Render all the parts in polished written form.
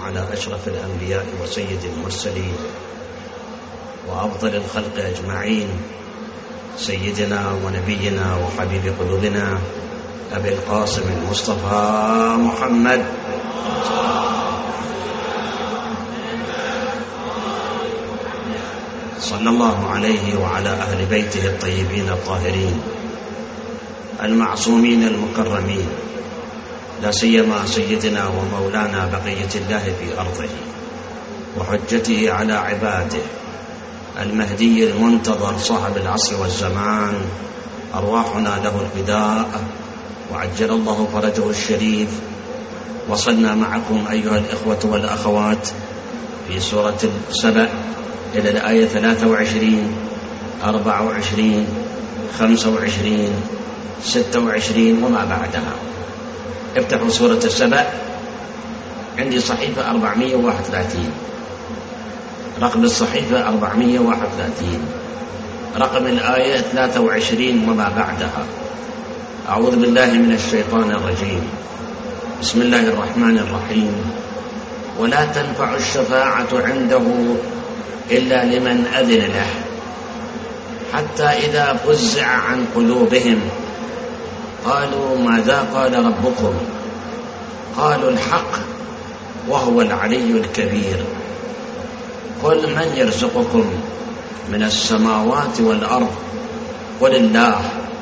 على أشرف الأنبياء وسيد المرسلين وأفضل الخلق أجمعين، سيدنا ونبينا وحبيب قلوبنا أبي القاسم المصطفى محمد صلى الله عليه وعلى أهل بيته الطيبين الطاهرين المعصومين المكرمين، لا سيما سيدنا ومولانا بقية الله في أرضه وحجته على عباده المهدي المنتظر صاحب العصر والزمان، أرواحنا له الفداء وعجل الله فرجه الشريف. وصلنا معكم أيها الإخوة والأخوات في سورة سبأ إلى الآية 23 24 25 26 وما بعدها. افتحوا سورة سبأ، عندي صحيفة 431، رقم الصحيفة 431، رقم الآية 23 وما بعدها. أعوذ بالله من الشيطان الرجيم، بسم الله الرحمن الرحيم. ولا تنفع الشفاعة عنده إلا لمن أذن له، حتى إذا فزع عن قلوبهم قالوا ماذا قال ربكم؟ قالوا الحق وهو العلي الكبير. قل من يرزقكم من السماوات والأرض؟ قل الله،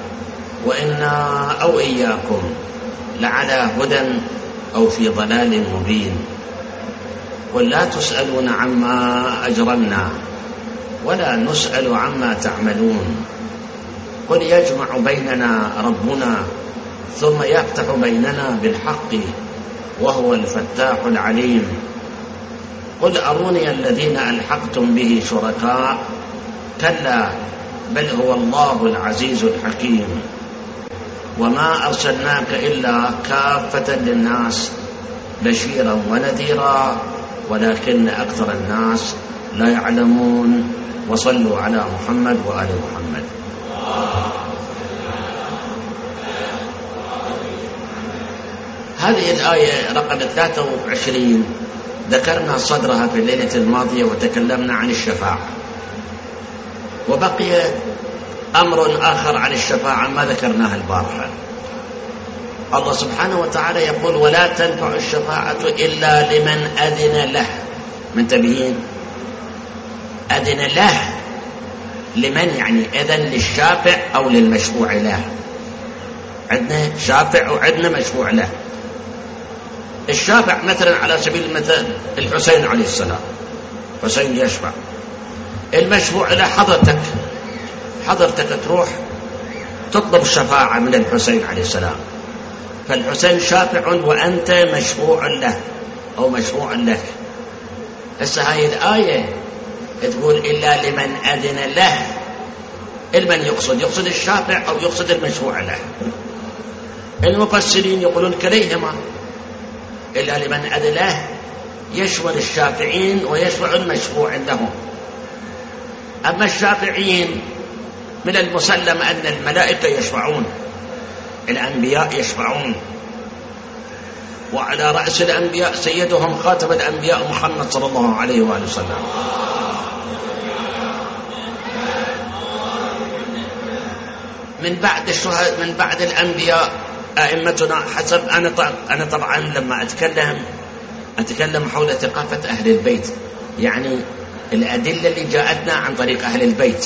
وإنا أو إياكم لعلى هدى أو في ضلال مبين. قل لا تسألون عما أجرمنا ولا نسأل عما تعملون. قل يجمع بيننا ربنا ثم يفتح بيننا بالحق وهو الفتاح العليم. قل أروني الذين ألحقتم به شركاء، كلا بل هو الله العزيز الحكيم. وما أرسلناك إلا كافة للناس بشيرا ونذيرا ولكن أكثر الناس لا يعلمون. وصلوا على محمد وآل محمد. هذه الآية رقم 23 ذكرنا صدرها في الليلة الماضية وتكلمنا عن الشفاعة، وبقي أمر آخر عن الشفاعة ما ذكرناه البارحة. الله سبحانه وتعالى يقول ولا تنفع الشفاعة إلا لمن أذن له. منتبهين؟ أذن له لمن؟ يعني أذن للشافع أو للمشفوع له. عندنا شافع وعندنا مشفوع له. الشافع مثلا على سبيل المثال الحسين عليه السلام، حسين يشفع. المشفوع له حضرتك تروح تطلب الشفاعة من الحسين عليه السلام، فالحسين شافع وأنت مشفوع له أو مشفوع لك. هسه هاي الآية تقول إلا لمن أذن له. المن يقصد الشافع أو يقصد المشفوع له؟ المفسرين يقولون كليهما، إلا لمن أذن له يشمل الشافعين ويشمل المشفوع لهم. أما الشافعين من المسلم أن الملائكة يشفعون، الأنبياء يشفعون، وعلى رأس الأنبياء سيدهم خاتم الأنبياء محمد صلى الله عليه وآله وسلم. من بعد الأنبياء أئمتنا حسب أنا طبعا لما أتكلم حول ثقافة أهل البيت، يعني الأدلة اللي جاءتنا عن طريق أهل البيت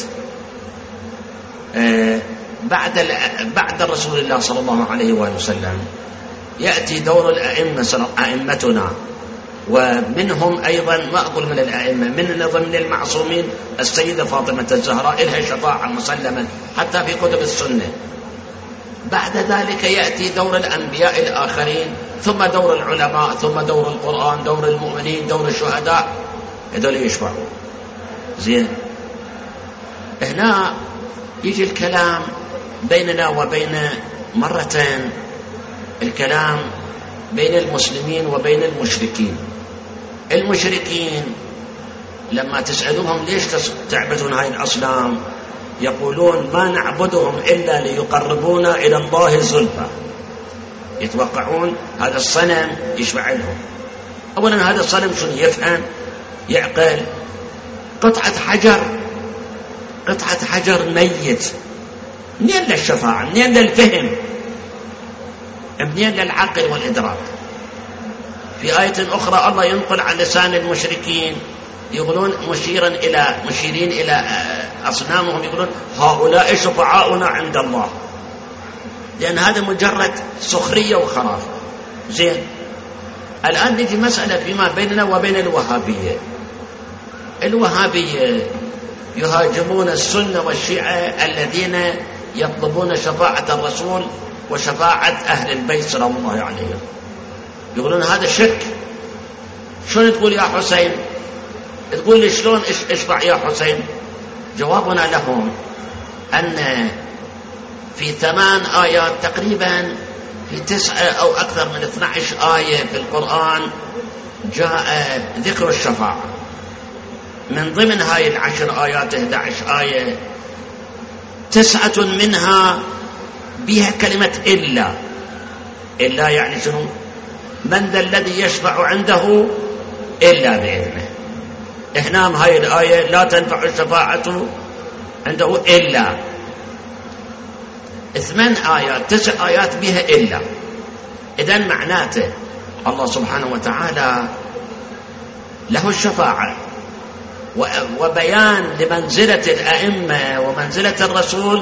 بعد رسول الله صلى الله عليه وآله وسلم يأتي دور أئمتنا، ومنهم أيضا ما أقول من الأئمة، من ضمن المعصومين السيدة فاطمة الزهراء لها شفاعة مسلمة حتى في كتب السنة. بعد ذلك يأتي دور الأنبياء الآخرين، ثم دور العلماء، ثم دور القرآن، دور المؤمنين، دور الشهداء، هذول يشفعوا. زين، هنا يجي الكلام بيننا وبين مرتين، الكلام بين المسلمين وبين المشركين. المشركين لما تسألوهم ليش تعبدون هاي الأصنام يقولون ما نعبدهم إلا ليقربونا إلى الله زلفى. يتوقعون هذا الصنم يشفع لهم، أولا هذا الصنم شنو يفهم يعقل؟ قطعة حجر ميت، منين للشفاعة؟ منين للفهم؟ منين للعقل والإدراك؟ في آية أخرى الله ينقل عن لسان المشركين يقولون مشيرين إلى أصنامهم، يقولون هؤلاء شفعاؤنا عند الله، لأن هذا مجرد سخرية وخرافة. زين، الآن نجي مسألة فيما بيننا وبين الوهابية. الوهابية يهاجمون السنة والشيعة الذين يطلبون شفاعة الرسول وشفاعة أهل البيت سلام الله عليهم، يقولون هذا شرك. شلون تقول يا حسين؟ تقول لي شلون اشفع يا حسين؟ جوابنا لهم أن في 8 آيات تقريبا، في 9 أو أكثر من 12 آية في القرآن جاء ذكر الشفاعة. من ضمن هاي 10 آيات 11 آية 9 منها بها كلمة إلا يعني شنو؟ من ذا الذي يشفع عنده إلا بإذنه. هنا هاي الآية لا تنفع الشفاعة عنده إلا. 8 آيات 9 آيات بها إلا. إذن معناته الله سبحانه وتعالى له الشفاعة وبيان لمنزلة الأئمة ومنزلة الرسول،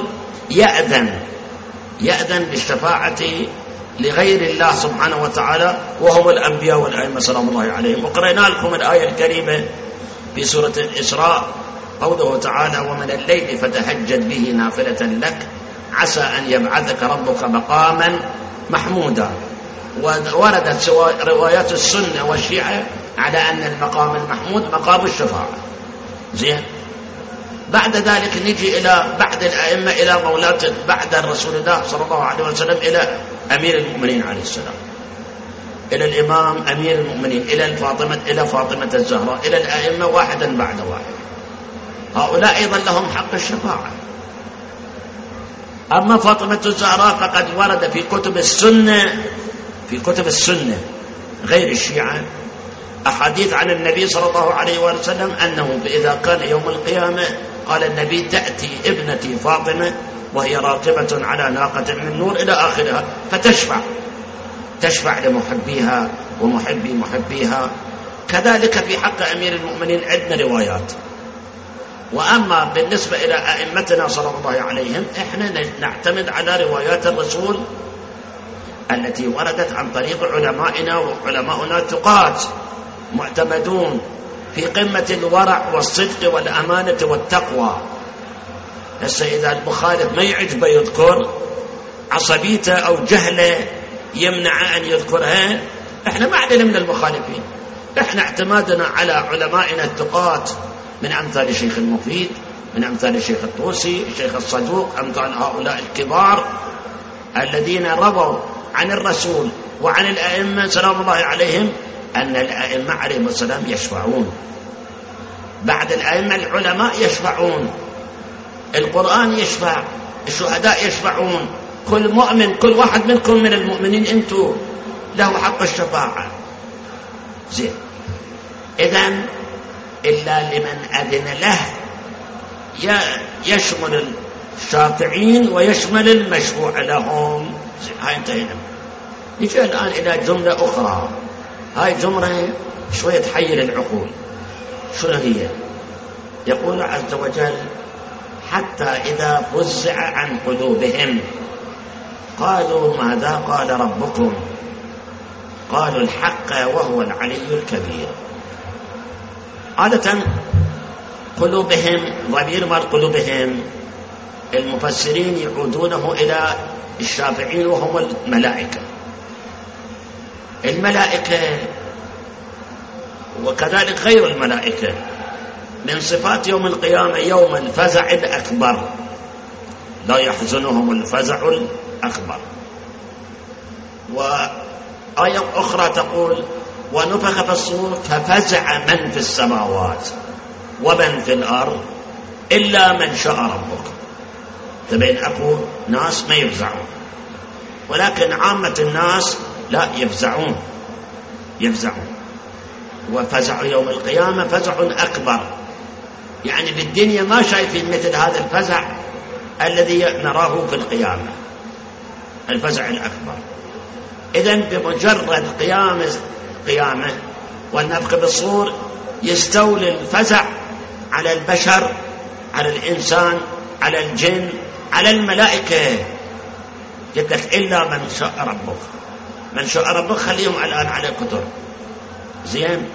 يأذن بالشفاعة لغير الله سبحانه وتعالى وهم الأنبياء والأئمة سلام الله عليهم. وقرأنا لكم الآية الكريمة في سورة الإسراء قوله تعالى ومن الليل فتهجد به نافلة لك عسى أن يبعثك ربك مقاما محمودا. ووردت روايات السنة والشيعة على أن المقام المحمود مقام الشفاعة. زين، بعد ذلك نجي إلى بعد الأئمة إلى مولاة بعد الرسول الله صلى الله عليه وسلم إلى أمير المؤمنين عليه السلام، إلى الإمام أمير المؤمنين، إلى فاطمة الزهراء، إلى الأئمة واحدا بعد واحد. هؤلاء أيضا لهم حق الشفاعة. أما فاطمة الزهراء فقد ورد في كتب السنة غير الشيعة أحاديث عن النبي صلى الله عليه وسلم أنه إذا كان يوم القيامة قال النبي تأتي ابنتي فاطمة وهي راكبة على ناقة من نور إلى آخرها تشفع لمحبيها ومحبي محبيها. كذلك في حق أمير المؤمنين عندنا روايات. وأما بالنسبة إلى أئمتنا صلى الله عليهم إحنا نعتمد على روايات الرسول التي وردت عن طريق علمائنا، وعلماؤنا ثقات معتمدون في قمة الورع والصدق والأمانة والتقوى. هسه إذا المخالف ما يعجبه يذكر عصبيته أو جهله يمنع أن يذكرها، إحنا ما عندنا من المخالفين. إحنا اعتمادنا على علمائنا الثقات من أمثال الشيخ المفيد، من أمثال الشيخ الطوسي، الشيخ الصدوق، أمثال هؤلاء الكبار الذين رووا عن الرسول وعن الأئمة سلام الله عليهم أن الأئمة عليهم السلام يشفعون، بعد الأئمة العلماء يشفعون، القرآن يشفع، الشهداء يشفعون، كل مؤمن، كل واحد منكم من المؤمنين أنتم له حق الشفاعة. زين، إذن إلا لمن أذن له يشمل الشافعين ويشمل المشفوع لهم. هاي انتهينا. نجي الآن إلى جملة أخرى، هاي جملة شوية تحير العقول. شنو هي؟ يقول عز وجل حتى إذا فزع عن قلوبهم قالوا ماذا قال ربكم قالوا الحق وهو العلي الكبير. عادة قلوبهم، ضمير مال قلوبهم المفسرين يعودونه إلى الشافعين وهم الملائكة. الملائكة وكذلك غير الملائكة من صفات يوم القيامة يوم الفزع الأكبر، لا يحزنهم الفزع الأكبر. وآية أخرى تقول ونفخ في الصور ففزع من في السماوات ومن في الأرض إلا من شاء ربك. تبين أكو ناس ما يفزعون، ولكن عامة الناس لا يفزعون. وفزع يوم القيامة فزع أكبر، يعني بالدنيا ما شايفين مثل هذا الفزع الذي نراه في القيامة، الفزع الأكبر. إذن بمجرد قيامة والنفخ بالصور يستولي الفزع على البشر، على الإنسان، على الجن، على الملائكة. قلت لك إلا من شاء ربك، من شاء ربك خليهم الآن على الكتر. زين.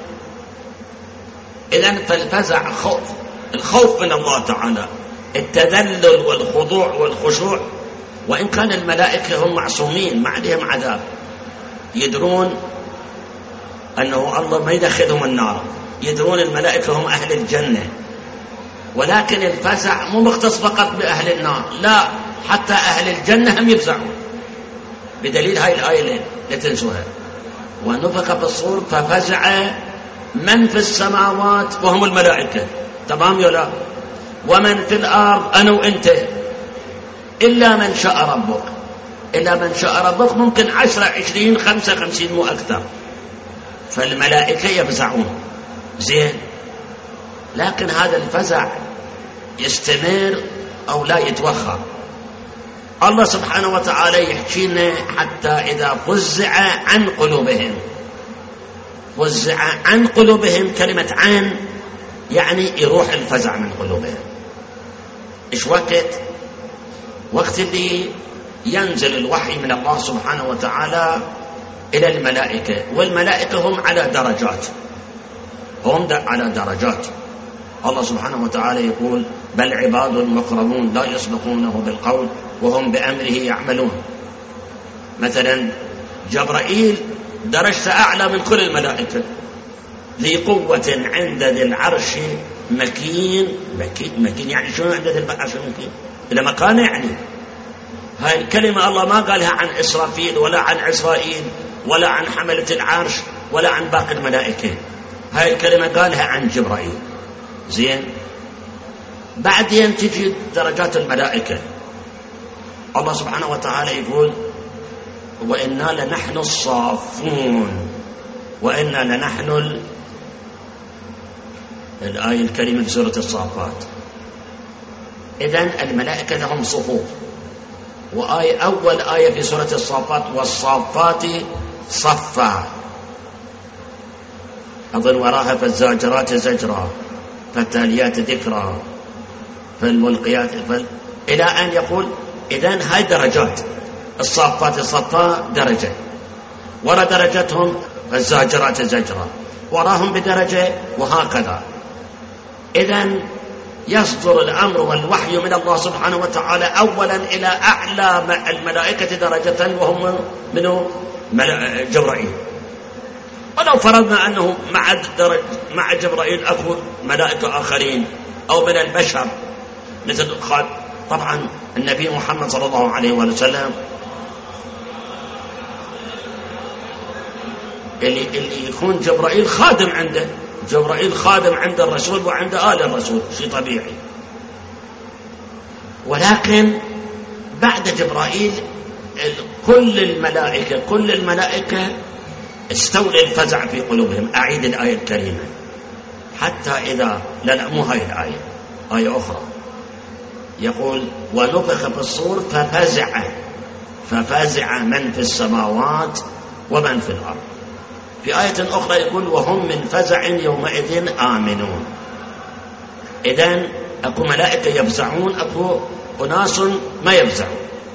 إذن فالفزع خوف، الخوف من الله تعالى، التذلل والخضوع والخشوع. وإن كان الملائكة هم معصومين ما عليهم عذاب، يدرون أنه الله ما يدخلهم النار، يدرون الملائكة هم أهل الجنة. ولكن الفزع مو مختص فقط بأهل النار، لا، حتى أهل الجنة هم يفزعون، بدليل هاي الآية لا تنسوها. ونفخ بالصور ففزع من في السماوات وهم الملائكة، تمام يا لا، ومن في الأرض أنا وإنت، إلا من شاء ربك. إلا من شاء ربك ممكن 10 20 55 مو أكثر. فالملائكة يفزعون. زين. لكن هذا الفزع يستمر أو لا يتوخى. الله سبحانه وتعالى يحكينا حتى إذا فزع عن قلوبهم. فزع عن قلوبهم، كلمة عن يعني يروح الفزع من قلوبهم. إيش وقت اللي ينزل الوحي من الله سبحانه وتعالى إلى الملائكة، والملائكة هم على درجات، هم على درجات. الله سبحانه وتعالى يقول بل عباد مكرمون لا يسبقونه بالقول وهم بأمره يعملون. مثلا جبرائيل درجته أعلى من كل الملائكة، ذي قوة عند ذي العرش مكين. مكين يعني شنو عند ذي العرش مكين؟ إلى مكانه يعني. هاي الكلمة الله ما قالها عن إسرافيل ولا عن عزرائيل ولا عن حملة العرش ولا عن باقي الملائكة، هاي الكلمة قالها عن جبرائيل. زين. بعدين تجي درجات الملائكة. الله سبحانه وتعالى يقول وإنا لنحن الصافون، وإنا لنحن الآية الكريمة في سورة الصافات. إذن الملائكة لهم صفوف. أول آية في سورة الصافات والصافات صفا، أظن وراها فالزاجرات زجرا فالتاليات ذكرا فالملقيات إلى أن يقول إذن هاي درجات. الصافات صفا درجة، ورا درجتهم فالزاجرات زجرا، وراهم بدرجة، وهكذا. إذن يصدر الأمر والوحي من الله سبحانه وتعالى أولا إلى أعلى الملائكة درجة وهم منه جبرائيل. ولو فرضنا أنه مع جبرائيل أكو ملائكة آخرين أو من البشر مثل طبعا النبي محمد صلى الله عليه وسلم اللي يكون جبرائيل خادم عنده، جبرائيل خادم عند الرسول وعند آل الرسول، شيء طبيعي. ولكن بعد جبرائيل كل الملائكة استولى الفزع في قلوبهم. أعيد الآية الكريمة حتى إذا لا مو هاي الآية، آية أخرى يقول ونفخ في الصور ففزع من في السماوات ومن في الأرض. في آية أخرى يقول وهم من فزع يومئذ آمنون. إذن أكو ملائكة يفزعون، أكو أناس ما يفزعون.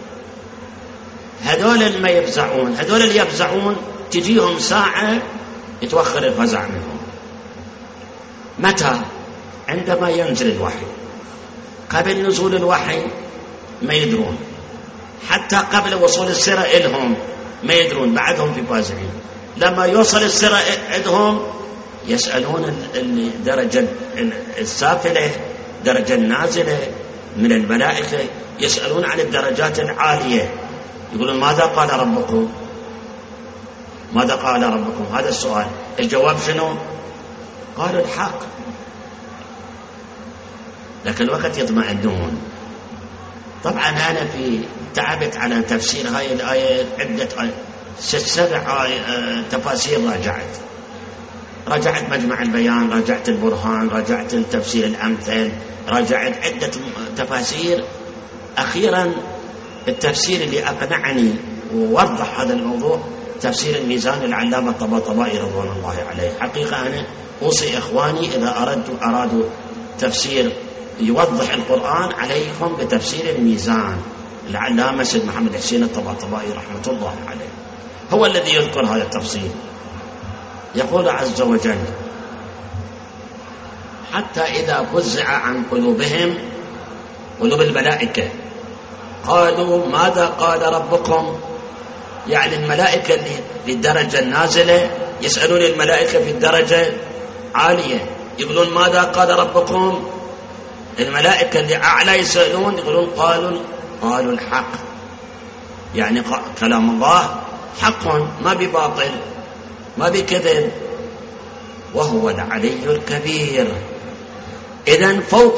هذول اللي يفزعون تجيهم ساعة يتوخر الفزع منهم. متى؟ عندما ينزل الوحي. قبل نزول الوحي ما يدرون، حتى قبل وصول السرى إلهم ما يدرون، بعدهم في فازعين. لما يوصل السرى عندهم يسألون الدرجة السافلة، درجة النازلة من الملائكة، يسألون عن الدرجات العالية، يقولون ماذا قال ربكم؟ ماذا قال ربكم؟ هذا السؤال. الجواب شنو؟ قالوا الحق. لكن الوقت يطمئنون. طبعا أنا تعبت على تفسير هاي الآية عدة 6-7 تفاسير راجعت، راجعت مجمع البيان، راجعت البرهان، راجعت التفسير الأمثل، راجعت عدة تفاسير. أخيرا التفسير اللي أقنعني ووضح هذا الموضوع تفسير الميزان للعلامة الطباطبائي رضوان الله عليه. حقيقة أنا أوصي إخواني إذا أرادوا تفسير يوضح القرآن عليكم بتفسير الميزان العلامة سيد محمد حسين الطباطبائي رحمة الله عليه، هو الذي يذكر هذا التفسير. يقول عز وجل: حتى إذا فزع عن قلوبهم، قلوب الملائكة، قالوا ماذا قال ربكم؟ يعني الملائكة اللي في الدرجة النازلة يسألون الملائكة في الدرجة عالية يقولون ماذا قال ربكم؟ الملائكة اللي أعلى يسألون يقولون قالوا الحق، يعني كلام الله حق ما بباطل ما بكذب، وهو العلي الكبير. إذن فوق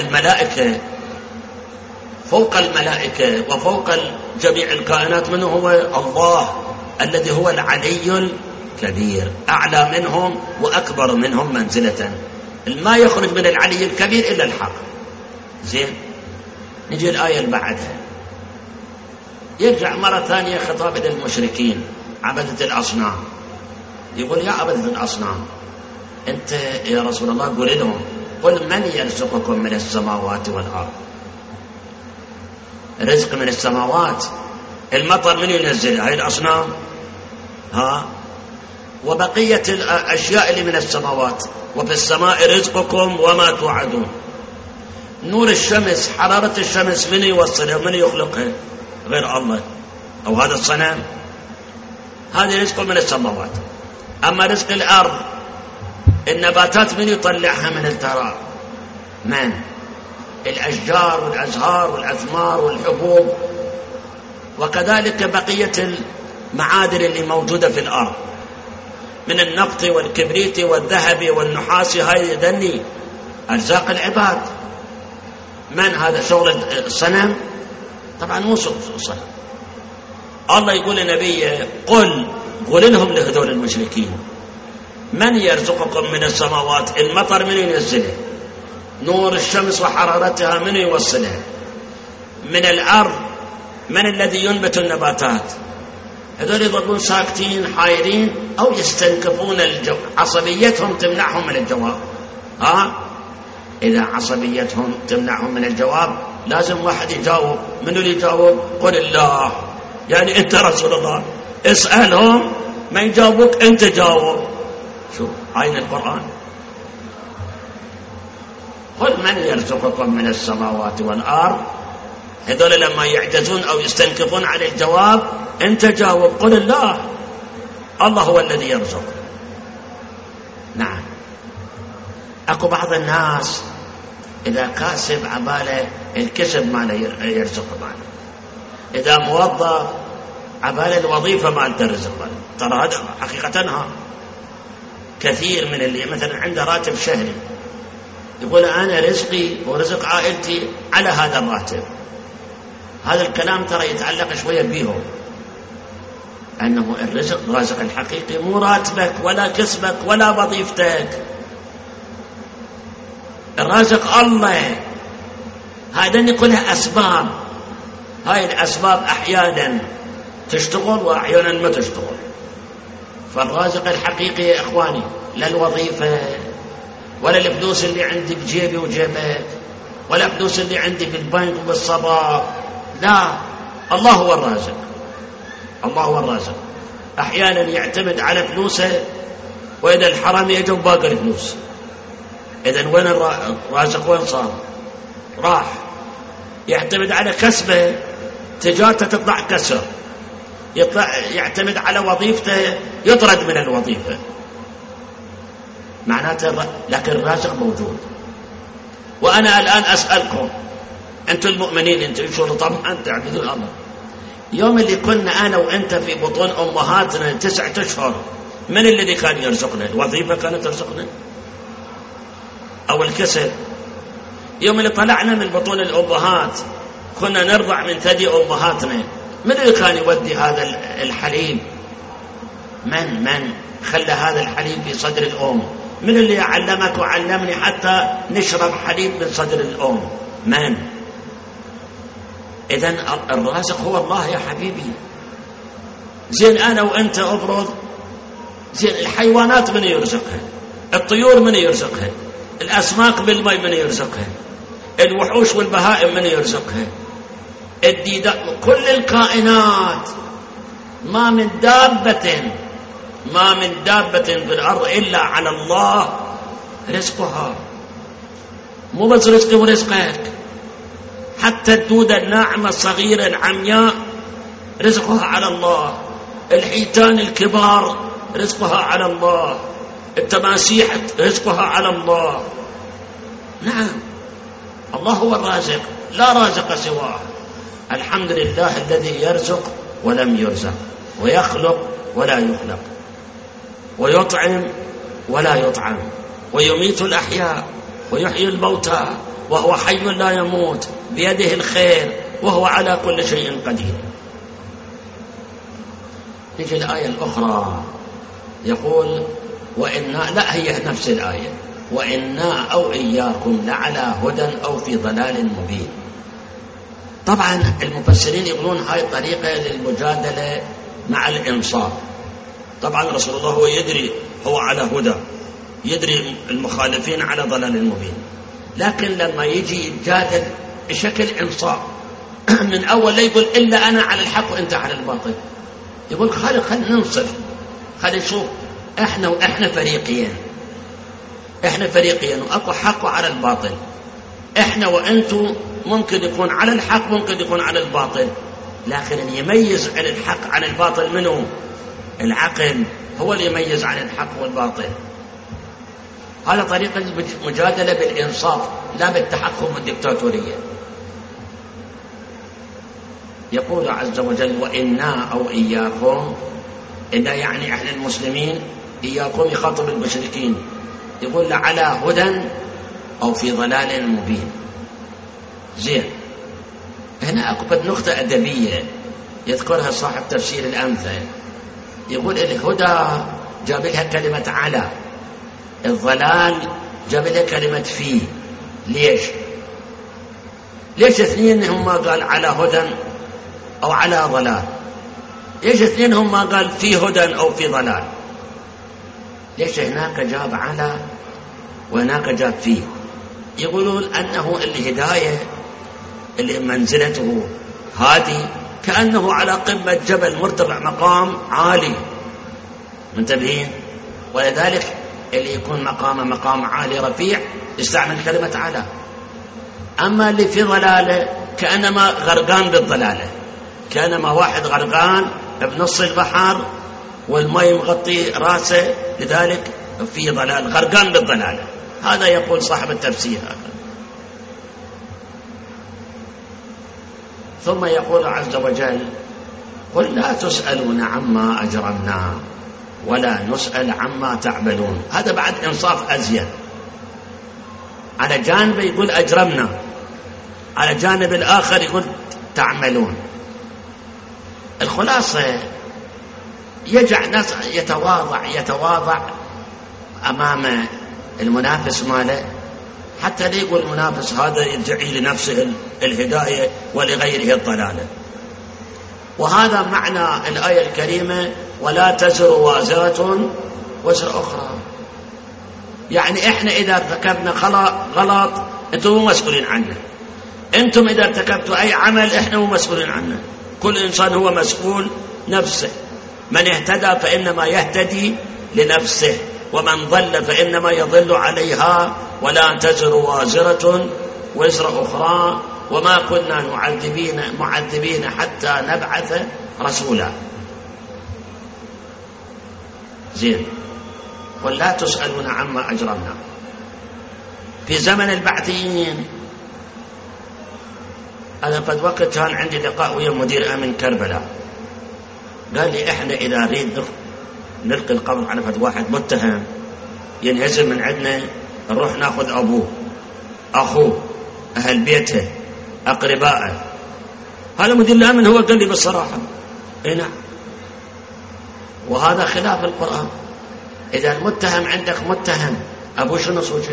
الملائكة وفوق جميع الكائنات من هو؟ الله الذي هو العلي الكبير، أعلى منهم وأكبر منهم منزلة. ما يخرج من العلي الكبير إلا الحق. زين، نجي الآية اللي بعدها، يرجع مرة ثانية خطاب إلى المشركين عبدة الأصنام. يقول: يا عبدة الأصنام، أنت يا رسول الله قل لهم: قل من يرزقكم من السماوات والأرض؟ رزق من السماوات، المطر من ينزل؟ هاي الأصنام. وبقية الأشياء اللي من السماوات، وفي السماء رزقكم وما توعدون. نور الشمس، حرارة الشمس، من يوصلها من يخلقها غير الله أو هذا الصنم؟ هذا رزق من السماوات. أما رزق الأرض، النباتات من يطلعها من التراب؟ من؟ الأشجار والأزهار والأثمار والحبوب، وكذلك بقية المعادن اللي موجودة في الأرض من النفط والكبريت والذهب والنحاس. هاي دني أرزاق العباد. من هذا؟ شغل الصنم؟ طبعا مو صنم. الله يقول لنبيه: قل لهم لهذول المشركين: من يرزقكم من السماوات؟ المطر من ينزله؟ نور الشمس وحرارتها من يوصلها؟ من الأرض من الذي ينبت النباتات؟ هذول يظلون ساكتين حائرين أو يستنكفون عصبيتهم تمنعهم من الجواب. إذا عصبيتهم تمنعهم من الجواب لازم واحد يجاوب. من اللي يجاوب؟ قل الله. يعني أنت رسول الله اسألهم، ما يجاوبك أنت جاوب. شوف عين القرآن. قل من يرزقكم من السماوات والأرض. هذول لما يعجزون أو يستنكفون عن الجواب أنت جاوب. قل الله. الله هو الذي يرزق. نعم. أكو بعض الناس إذا كاسب عباله الكسب ما يرزق ماله، إذا موظف عباله الوظيفة ما ترزق ماله. ترى هذا حقيقة كثير من اللي مثلا عنده راتب شهري يقول: أنا رزقي ورزق عائلتي على هذا الراتب. هذا الكلام ترى يتعلق شوية بيهم، أنه الرزق الحقيقي مو راتبك ولا كسبك ولا وظيفتك. الرازق الله. هذا كلها أسباب. هاي الأسباب أحيانا تشتغل وأحيانا ما تشتغل. فالرازق الحقيقي يا إخواني لا الوظيفة ولا الفلوس اللي عندي بجيبي وجيبك ولا الفلوس اللي عندي في البنك وبالصباح. لا، الله هو الرازق. الله هو الرازق. أحيانا يعتمد على فلوسه، وإذا الحرام يجب باقي الفلوس. إذن وين الرازق؟ وين صار؟ راح. يعتمد على كسبه، تجارته تطلع كسر. يعتمد على وظيفته، يطرد من الوظيفة. معناته لكن الرازق موجود. وأنا الآن أسألكم أنتم المؤمنين، أنتم شو طبعا تعبدون الله. يوم اللي كنا أنا وأنت في بطون أمهاتنا 9 أشهر، من الذي كان يرزقنا؟ الوظيفة كانت ترزقنا أو الكسب؟ يوم اللي طلعنا من بطون الأمهات كنا نرضع من ثدي أمهاتنا، من اللي كان يودي هذا الحليب؟ من خلى هذا الحليب في صدر الأم؟ من اللي علمك وعلمني حتى نشرب حليب من صدر الأم؟ من؟ إذن الرازق هو الله يا حبيبي. زين أنا وأنت أفرض، زين الحيوانات من يرزقها؟ الطيور من يرزقها؟ الأسماك بالماء من يرزقها؟ الوحوش والبهائم من يرزقها؟ الديدان، كل الكائنات. ما من دابة في الأرض إلا على الله رزقها. مو بس رزقي ورزقك، حتى الدودة الناعمة الصغيرة العمياء رزقها على الله، الحيتان الكبار رزقها على الله، التماسيح رزقها على الله. نعم، الله هو الرازق، لا رازق سواه. الحمد لله الذي يرزق ولم يرزق، ويخلق ولا يخلق، ويطعم ولا يطعم، ويميت الأحياء ويحيي الموتى، وهو حي لا يموت، بيده الخير، وهو على كل شيء قدير. تجي الآية الأخرى يقول وإنا، لا هي نفس الآية، وإنا أو إياكم لعلى هدى أو في ضلال مبين. طبعا المفسرين يقولون هاي طريقة للمجادلة مع الإنصاف. طبعا رسول الله هو يدري هو على هدى، يدري المخالفين على ضلال مبين، لكن لما يجي يتجادل بشكل إنصاف من أول لا يقول إلا أنا على الحق وإنت على الباطل، يقول خلينا ننصف، خلينا نشوف إحنا فريقين وأكو حق وعلى الباطل، إحنا وأنتم ممكن يكون على الحق ممكن يكون على الباطل، لكن اللي يميز عن الحق عن الباطل منه العقل، هو اللي يميز عن الحق والباطل. هذا طريقة المجادلة بالإنصاف لا بالتحكم والدكتاتورية. يقول عز وجل وإنا أو إياكم، إنا يعني إحنا المسلمين، إياكم يخاطب المشركين، يقول لعلى هدى أو في ضلال مبين. زين، هنا أكبر نقطة أدبية يذكرها صاحب تفسير الأمثل، يقول الهدى جاب لها كلمة على، الضلال جاب لها كلمة فيه. ليش اثنين هم ما قال على هدى أو على ضلال؟ ليش اثنين هم ما قال في هدى أو في ضلال؟ ليش هناك جاب على وهناك جاب فيه؟ يقولون أنه الهداية اللي منزلته هادي كأنه على قمة جبل مرتفع مقام عالي، منتبهين؟ ولذلك اللي يكون مقام عالي رفيع يستعمل كلمة على. أما اللي في ضلالة كأنما غرقان بالضلالة، كأنما واحد غرقان بنص البحر والماء مغطي راسه، لذلك في ضلال، غرقان بالضلالة. هذا يقول صاحب التفسير. ثم يقول عز وجل قل لا تسألون عما أجرمنا ولا نسأل عما تعملون. هذا بعد إنصاف أزيد. على جانب يقول أجرمنا، على جانب الآخر يقول تعملون. الخلاصة يجعل ناس يتواضع أمام المنافس ماله، حتى لا يقول المنافس هذا يدعي لنفسه الهداية ولغيره الضلالة. وهذا معنى الآية الكريمة ولا تزر وازرة وزر أخرى. يعني إحنا إذا ارتكبنا غلط أنتم مو مسؤولين عنه، أنتم إذا ارتكبتوا أي عمل إحنا مو مسؤولين عنه. كل إنسان هو مسؤول نفسه، من اهتدى فإنما يهتدي لنفسه، ومن ضل فإنما يضل عليها، ولا تزر وازرة وزر أخرى، وما كنا معذبين حتى نبعث رسولا. زين، قل لا تسألون عما أجرمنا. في زمن البعثيين أنا قد وقت كان عندي لقاء ويا مدير أمن كربلاء، قال لي إحنا إذا نريد نلقي القبض على واحد متهم ينهزم من عندنا، نروح ناخذ أبوه، أخوه، أهل بيته، أقربائه. هذا مدير الأمن هو قال لي بالصراحة. إيه نعم. وهذا خلاف القرآن. إذا المتهم عندك متهم، أبو شنو سوجه؟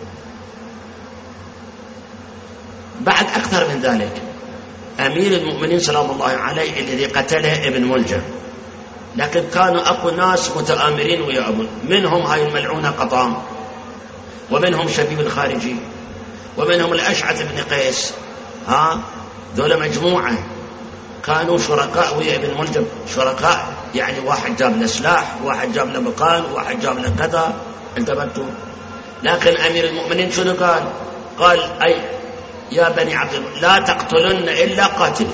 بعد أكثر من ذلك، أمير المؤمنين سلام الله عليه الذي قتله ابن ملجم، لكن كانوا أقوى ناس متآمرين ويا أبو، منهم هاي الملعونة قطام، ومنهم شبيب الخارجي، ومنهم الأشعث بن قيس. دول مجموعة كانوا شركاء ويا ابن ملجم، شركاء يعني واحد جاب له سلاح، واحد جاب له مكان، واحد جاب له كذا، انتبهتوا. لكن أمير المؤمنين شنو قال؟ قال أي يا بني عبد الله لا تقتلن إلا قاتل.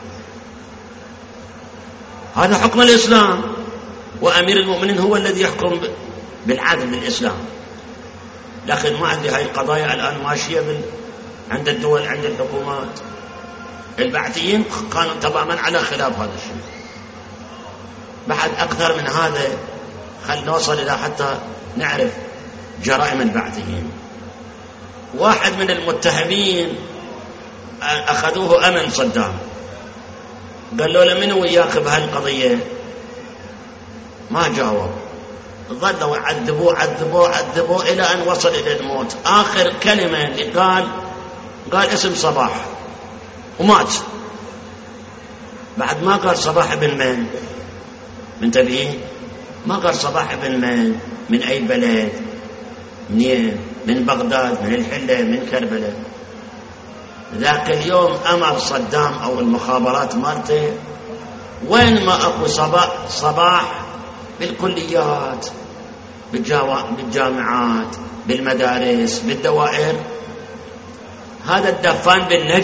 هذا حكم الإسلام، وأمير المؤمنين هو الذي يحكم بالعدل بالإسلام. لكن ما عندي هاي القضايا الآن ماشية عند الدول، عند الحكومات. البعثيين كانوا تماما على خلاف هذا الشيء. بعد أكثر من هذا، خل نوصل إلى حتى نعرف جرائم البعثيين. واحد من المتهمين أخذوه أمن صدام، قالوا له من وياك بهالقضية؟ ما جاوب، ظلوا عذبوه إلى أن وصل إلى الموت. آخر كلمة اللي قال اسم صباح ومات. بعد ما قال صباح بن من تبعين، ما قال صباح بن من أي بلد، منين؟ من بغداد، من الحلة، من كربلاء. ذاك اليوم أمر صدام أو المخابرات مالته وين ما أكو صباح بالكليات، بالجامعات، بالمدارس، بالدوائر. هذا الدفان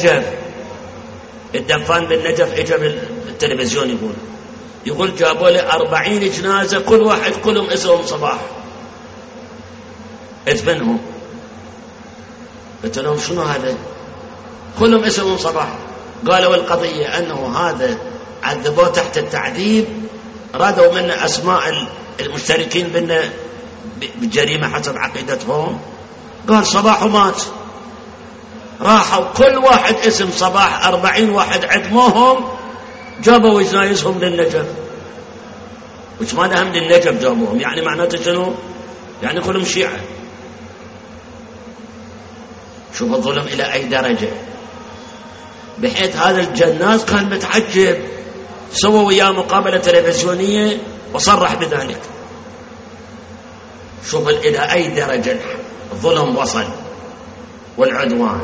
بالنجف اجى بالتلفزيون يقول جابوا لي 40 جنازة، كل واحد كلهم اسمهم صباح. ادفنهم. قلت لهم شنو هذا؟ كلهم اسمهم صباح. قالوا القضية أنه هذا عذبوه تحت التعذيب، رادوا منا أسماء المشتركين بالجريمة حسب عقيدتهم. قال صباح ومات. راحوا كل واحد اسم صباح، 40 واحد عدموهم، جابوا جنايزهم للنجف. وش معناها من النجف جابوهم؟ يعني معناته شنو؟ يعني كلهم شيعة. شوف الظلم إلى أي درجة، بحيث هذا الجناز كان متعجب، سووا وياه مقابلة تلفزيونية وصرح بذلك. شوف إلى أي درجة الظلم وصل والعدوان.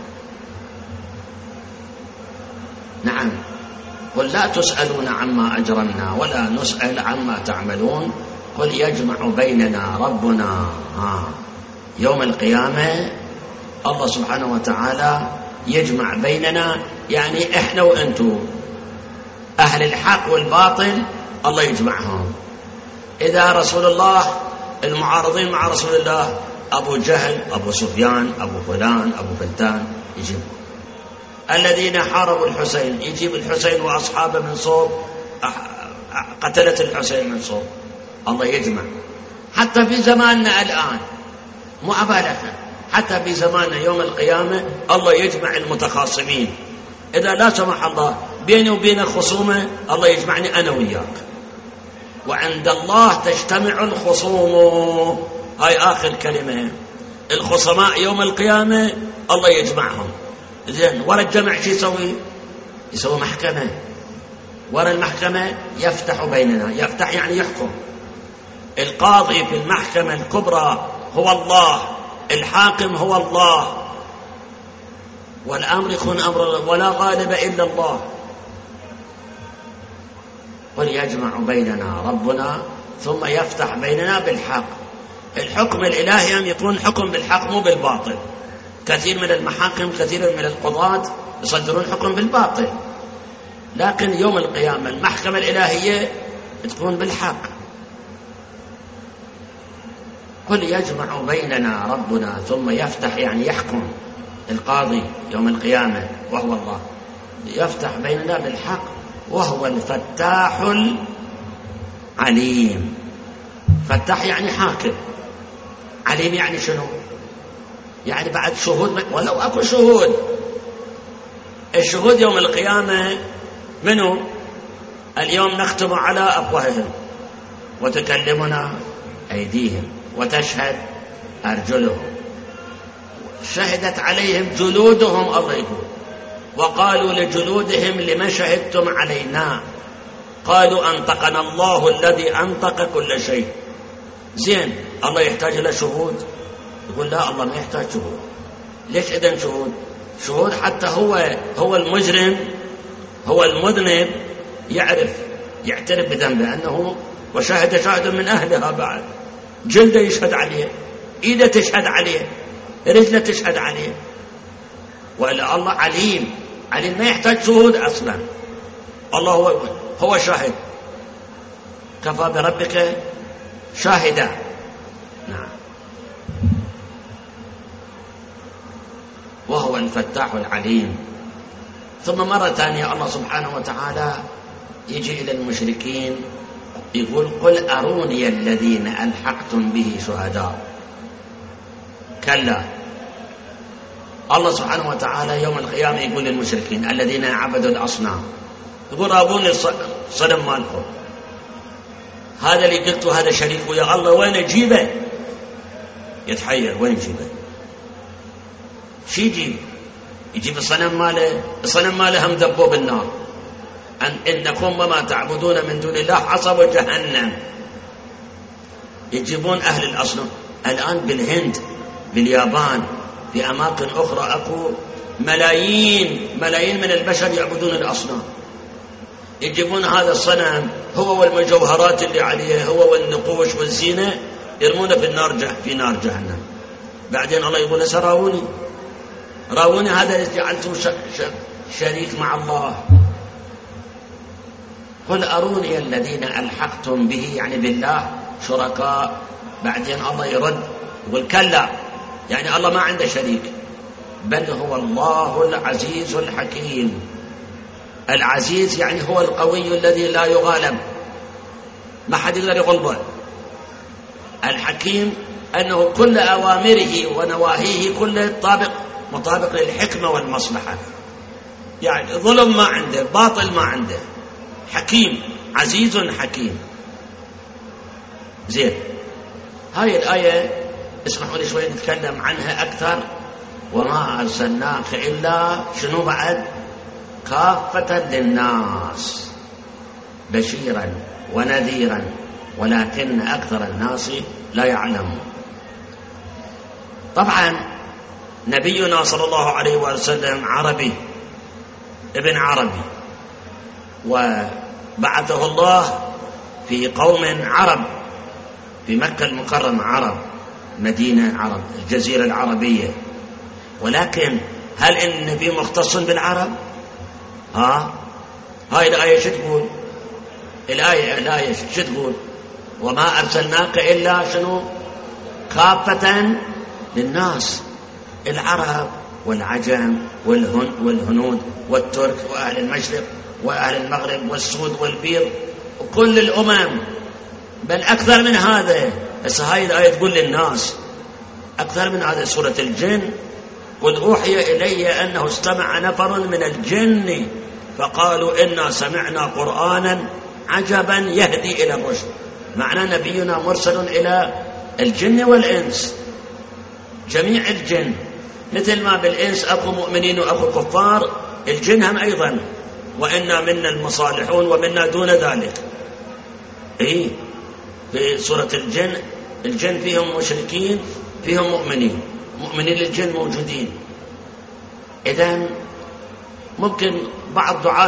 نعم، قل لا تسألون عما أجرمنا ولا نسأل عما تعملون، قل يجمع بيننا ربنا. يوم القيامة الله سبحانه وتعالى يجمع بيننا، يعني إحنا وأنتم أهل الحق والباطل الله يجمعهم. إذا رسول الله المعارضين مع رسول الله، أبو جهل، أبو سفيان، أبو فلان، أبو بلتان، يجيب الذين حاربوا الحسين، يجيب الحسين وأصحابه من صوب قتلة الحسين من صوب. الله يجمع. حتى في زماننا الآن مبالغة، حتى في زماننا يوم القيامة الله يجمع المتخاصمين. إذا لا سمح الله بيني وبينك خصومة، الله يجمعني أنا وياك. وعند الله تجتمع الخصوم. هاي آخر كلمة. الخصماء يوم القيامة الله يجمعهم. زين، ورا الجمع شو يسوي محكمة. ورا المحكمة يفتح بيننا. يفتح يعني يحكم. القاضي في المحكمة الكبرى هو الله، الحاكم هو الله، والأمر يكون أمر ولا غالب إلا الله. قل يجمع بيننا ربنا ثم يفتح بيننا بالحق. الحكم الإلهي أن يكون حكم بالحق مو بالباطل. كثير من المحاكم، كثير من القضاة يصدرون حكم بالباطل، لكن يوم القيامة المحكمة الإلهية تكون بالحق. قل يجمع بيننا ربنا ثم يفتح يعني يحكم. القاضي يوم القيامة وهو الله يفتح بيننا بالحق وهو الفتاح العليم. فتاح يعني حاكم، عليم يعني شنو؟ يعني بعد شهود، ولو أكو شهود. الشهود يوم القيامة منو؟ اليوم نختم على أفواههم وتكلمنا أيديهم وتشهد أرجلهم. شهدت عليهم جلودهم، الله يقول: وقالوا لجلودهم لما شهدتم علينا؟ قالوا أنطقنا الله الذي أنطق كل شيء. زين، الله يحتاج إلى شهود؟ يقول لا، الله ما يحتاج شهود. ليش إذن شهود؟ شهود حتى هو المجرم، هو المذنب يعترف بذنبه أنه، وشاهد شاهد من أهلها بعد، جلده يشهد عليه، إيده تشهد عليه، رجله تشهد عليه. وإلا الله عليم ما يحتاج شهود أصلا. الله هو شاهد، كفى بربك شاهدا. نعم. وهو الفتاح العليم. ثم مرة ثانية الله سبحانه وتعالى يجي إلى المشركين يقول: قل أروني الذين ألحقتم به شهداء. كلا، الله سبحانه وتعالى يوم القيامة يقول للمشركين الذين عبدوا الأصنام، يقول: أبوني الصنم مالكم، هذا اللي قلته هذا شريك ويا الله، وين أجيبه؟ يتحير وين يجيبه؟ شي يجيب الصنم ماله هم ذبوه بالنار. إنكم وما تعبدون من دون الله حصب جهنم. يجيبون أهل الأصنام الآن بالهند، باليابان، في أماكن أخرى أكو ملايين من البشر يعبدون الأصنام. يجيبون هذا الصنم هو والمجوهرات اللي عليه، هو والنقوش والزينة، يرمونه في نار جهنم. بعدين الله يقول: راوني هذا الذي جعلته شريك مع الله. قل أروني الذين ألحقتم به، يعني بالله شركاء. بعدين الله يرد يقول: كلا، يعني الله ما عنده شريك، بل هو الله العزيز الحكيم. العزيز يعني هو القوي الذي لا يغالب، ما حد يقدر يغلبه. الحكيم أنه كل أوامره ونواهيه كله مطابق للحكمة والمصلحة، يعني ظلم ما عنده، باطل ما عنده. حكيم، عزيز حكيم. زين، هاي الآية اسمحوا لي شوي نتكلم عنها أكثر. وما أرسلناك إلا شنو بعد؟ كافة للناس بشيرا ونذيرا ولكن أكثر الناس لا يعلمون. طبعا نبينا صلى الله عليه وسلم عربي، ابن عربي، وبعثه الله في قوم عرب، في مكة المكرمة عرب، مدينة عرب، الجزيرة العربية. ولكن هل النبي مختص بالعرب؟ هاي الآية شو تقول؟ الآية شو تقول؟ وما أرسلناك إلا شنو؟ كافة للناس، العرب والعجم والهنود والترك وأهل المشرق وأهل المغرب والسود والبيض وكل الأمم، بل أكثر من هذا. بس هاي الآية تقول للناس أكثر من هذا. سورة الجن: قد أوحي إلي أنه استمع نفر من الجن فقالوا إنا سمعنا قرآنا عجبا يهدي إلى الرشد. معنى نبينا مرسل إلى الجن والإنس، جميع الجن، مثل ما بالإنس أكو مؤمنين وأكو كفار، الجن هم أيضا، وإنا منا المصالحون ومنا دون ذلك. في سورة الجن فيهم مشركين فيهم مؤمنين للجن موجودين. إذن ممكن بعض دعاة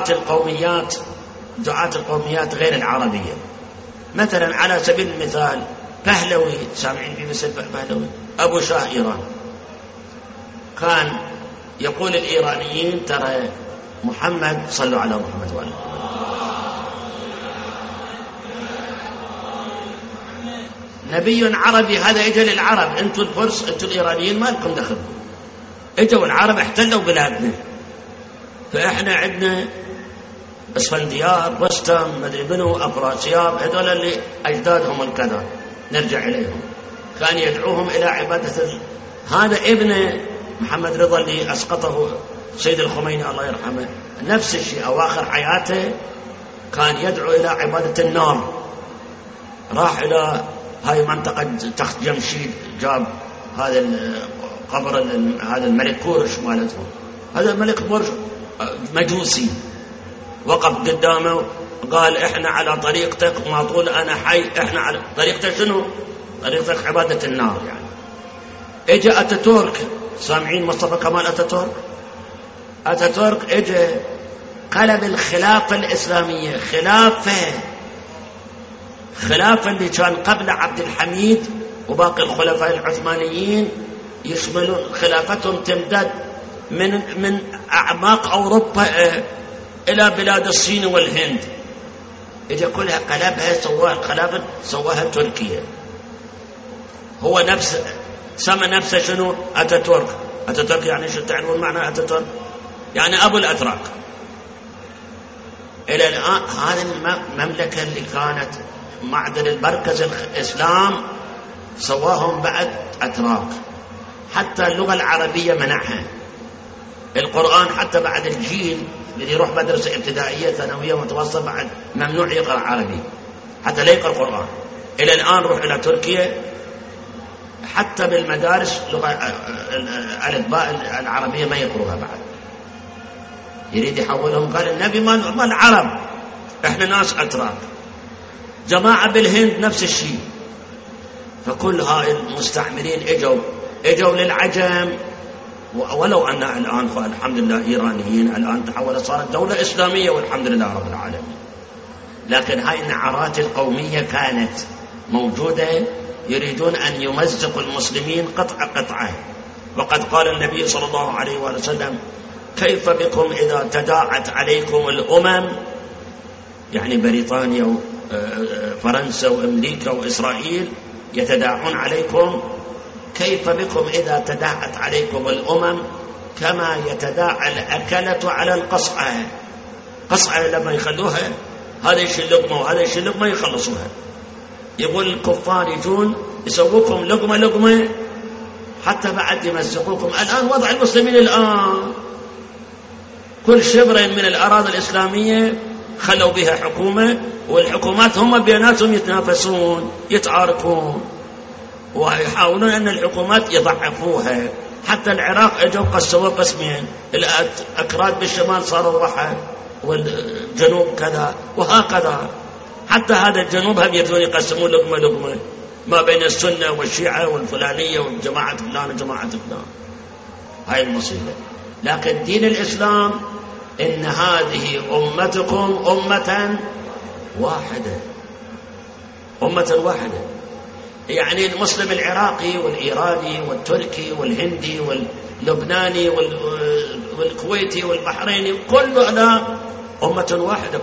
القوميات غير العربية، مثلا على سبيل المثال بهلوي، سامعين في مثل بهلوي، أبو شاه إيران، كان يقول الإيرانيين: ترى محمد، صلوا على محمد وآله، نبي عربي، هذا اجى للعرب، انتم الفرس، انتم الإيرانيين ما لكم دخل، اجوا العرب احتلوا بلادنا، فاحنا عندنا اسفنديار، رستم، مدري منو، افراسياب، هذول اللي اجدادهم الكذا، نرجع اليهم. كان يدعوهم الى عباده هذا ابن محمد رضا اللي اسقطه سيد الخميني الله يرحمه، نفس الشيء اواخر حياته كان يدعو الى عباده النار، راح إلى هاي منطقة تخت جمشيد، جاب هذا قبر هذا الملك كورش مالتهم. هذا الملك كورش مجوسي، وقف قدامه قال احنا على طريقتك ما طول انا حي، احنا على طريقتك شنو؟ طريقتك عبادة النار يعني. اجى اتاتورك، سامعين مصطفى كمال اتاتورك؟ اتاتورك اجى قلب الخلافة الإسلامية خلافة اللي كان قبل عبد الحميد وباقي الخلفاء العثمانيين يشملون خلافتهم تمتد من أعماق أوروبا إلى بلاد الصين والهند. إجا كلها قلبها سواها تركيا. هو نفس سمى نفسه شنو؟ أتاتورك. أتاتورك يعني شو تعرفون معنى أتاتورك؟ يعني أبو الأتراك. إلى الآن هذه المملكة اللي كانت معدن المركز الإسلام سواهم بعد أتراك. حتى اللغة العربية منعها. القرآن حتى بعد الجيل اللي يروح مدرسة ابتدائية ثانوية متوسطة بعد ممنوع يقرأ عربي، حتى لا يقرأ القرآن. إلى الآن روح إلى تركيا حتى بالمدارس لغة الألفباء العربية ما يقرأها بعد. يريد يحولهم، قال النبي ما العرب، احنا ناس أتراك. جماعة بالهند نفس الشيء. فكل هاي المستعمرين اجوا للعجم، ولو أن الآن الحمد لله إيرانيين الآن تحولت صارت دولة إسلامية والحمد لله رب العالمين. لكن هاي النعرات القومية كانت موجودة، يريدون أن يمزقوا المسلمين قطعة. وقد قال النبي صلى الله عليه وسلم: كيف بكم إذا تداعت عليكم الأمم، يعني بريطانيا وفرنسا وأمريكا وإسرائيل يتداعون عليكم، كيف بكم إذا تداعت عليكم الأمم كما يتداعى الأكلة على القصعة. قصعة لما يخلوها هذا يشيل لقمة وهذا يشيل لقمة يخلصوها. يقول الكفار يجون يسووكم لقمة حتى بعد يمزقوكم. الآن وضع المسلمين الآن كل شبر من الأراضي الإسلامية خلوا بها حكومة، والحكومات هم بيناتهم يتنافسون يتعاركون ويحاولون أن الحكومات يضعفوها. حتى العراق اجوا قسموا قسمين، الأكراد بالشمال صاروا واحد والجنوب كذا وهكذا. حتى هذا الجنوب هم يريدون يقسمون لقمة ما بين السنة والشيعة والفلانية والجماعة فلان وجماعة فلان. هاي المصيبة. لكن دين الإسلام إن هذه أمتكم أمة واحدة. يعني المسلم العراقي والإيراني والتركي والهندي واللبناني والكويتي والبحريني كلنا أمة واحدة،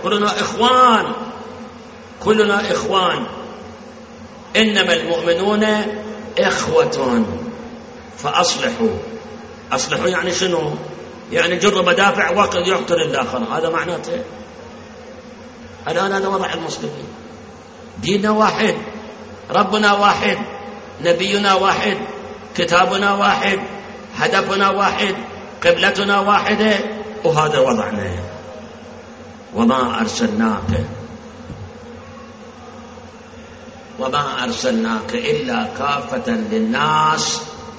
كلنا إخوان. إنما المؤمنون إخوة فأصلحوا. أصلحوا يعني شنو؟ يعني جر مدافع وقت يقتل الآخر، هذا معناته. الآن هذا وضع المسلمين. ديننا واحد، ربنا واحد، نبينا واحد، كتابنا واحد، هدفنا واحد، قبلتنا واحدة، وهذا وضعنا. وما أرسلناك إلا كافة للناس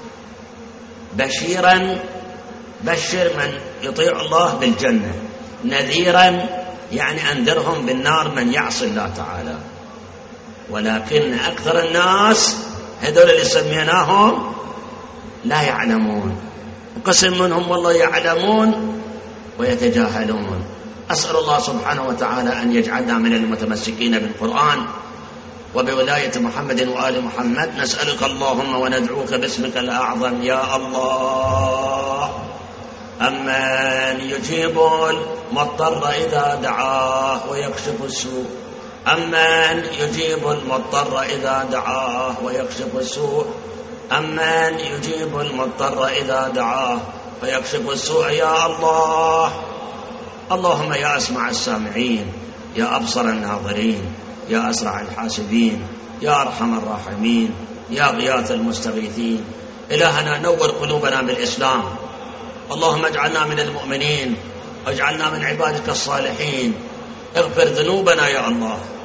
بشيرا، بشر من يطيع الله بالجنة، نذيرا يعني أنذرهم بالنار من يعصي الله تعالى. ولكن أكثر الناس هذول اللي سميناهم لا يعلمون، وقسم منهم والله يعلمون ويتجاهلون. أسأل الله سبحانه وتعالى أن يجعلنا من المتمسكين بالقرآن وبولاية محمد وآل محمد. نسألك اللهم وندعوك باسمك الأعظم يا الله أمن يجيب المضطر إذا دعاه ويكشف السوء، أمن يجيب المضطر إذا دعاه ويكشف السوء، أمن يجيب المضطر إذا دعاه ويكشف السوء يا الله. اللهم يا أسمع السامعين، يا أبصر الناظرين، يا أسرع الحاسبين، يا أرحم الراحمين، يا غياث المستغيثين. إلهنا نور قلوبنا بالإسلام. اللهم اجعلنا من المؤمنين واجعلنا من عبادك الصالحين. اغفر ذنوبنا يا الله،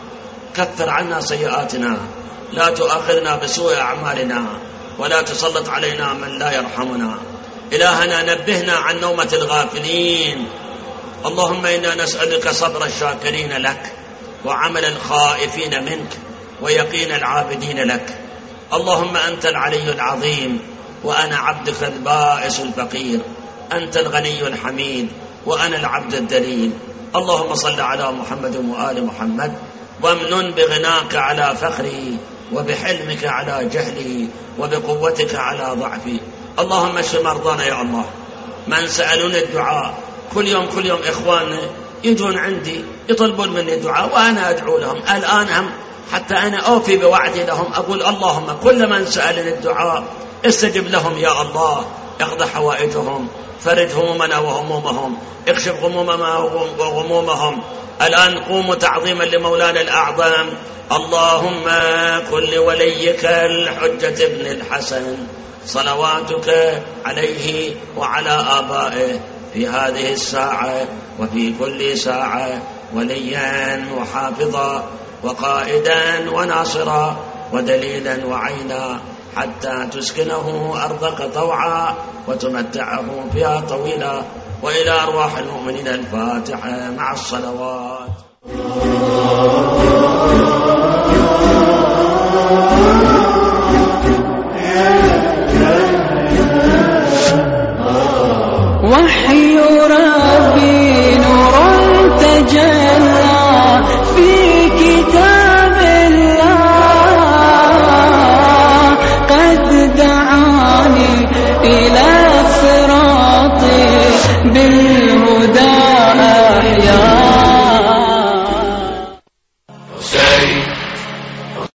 كفر عنا سيئاتنا، لا تؤاخذنا بسوء أعمالنا، ولا تسلط علينا من لا يرحمنا. إلهنا نبهنا عن نومة الغافلين. اللهم إنا نسألك صبر الشاكرين لك، وعمل الخائفين منك، ويقين العابدين لك. اللهم أنت العلي العظيم، وأنا عبدك البائس الفقير. أنت الغني الحميد، وأنا العبد الذليل. اللهم صل على محمد وآل محمد، وامنن بغناك على فخري، وبحلمك على جهلي، وبقوتك على ضعفي. اللهم اشف مرضانا يا الله. من سألون الدعاء كل يوم إخواننا يجون عندي يطلبون مني الدعاء، وأنا أدعو لهم. الآن هم حتى أنا أوفي بوعدي لهم، أقول اللهم كل من سألني الدعاء استجب لهم يا الله، اقض حوائجهم، فرج همومنا وهمومهم، اكشف غمومنا وغمومهم. الآن قوموا تعظيما لمولانا الأعظم. اللهم كن لوليك الحجة ابن الحسن صلواتك عليه وعلى آبائه في هذه الساعة وفي كل ساعة وليا وحافظا وقائدا وناصرا ودليلا وعينا، حتى تسكنه أرضك طوعا وتمتعه فيها طويلا. وإلى أرواح المؤمنين الفاتحة مع الصلوات. وحي ربي نور تجلى في كتاب الله، قد دعاني إلى صراط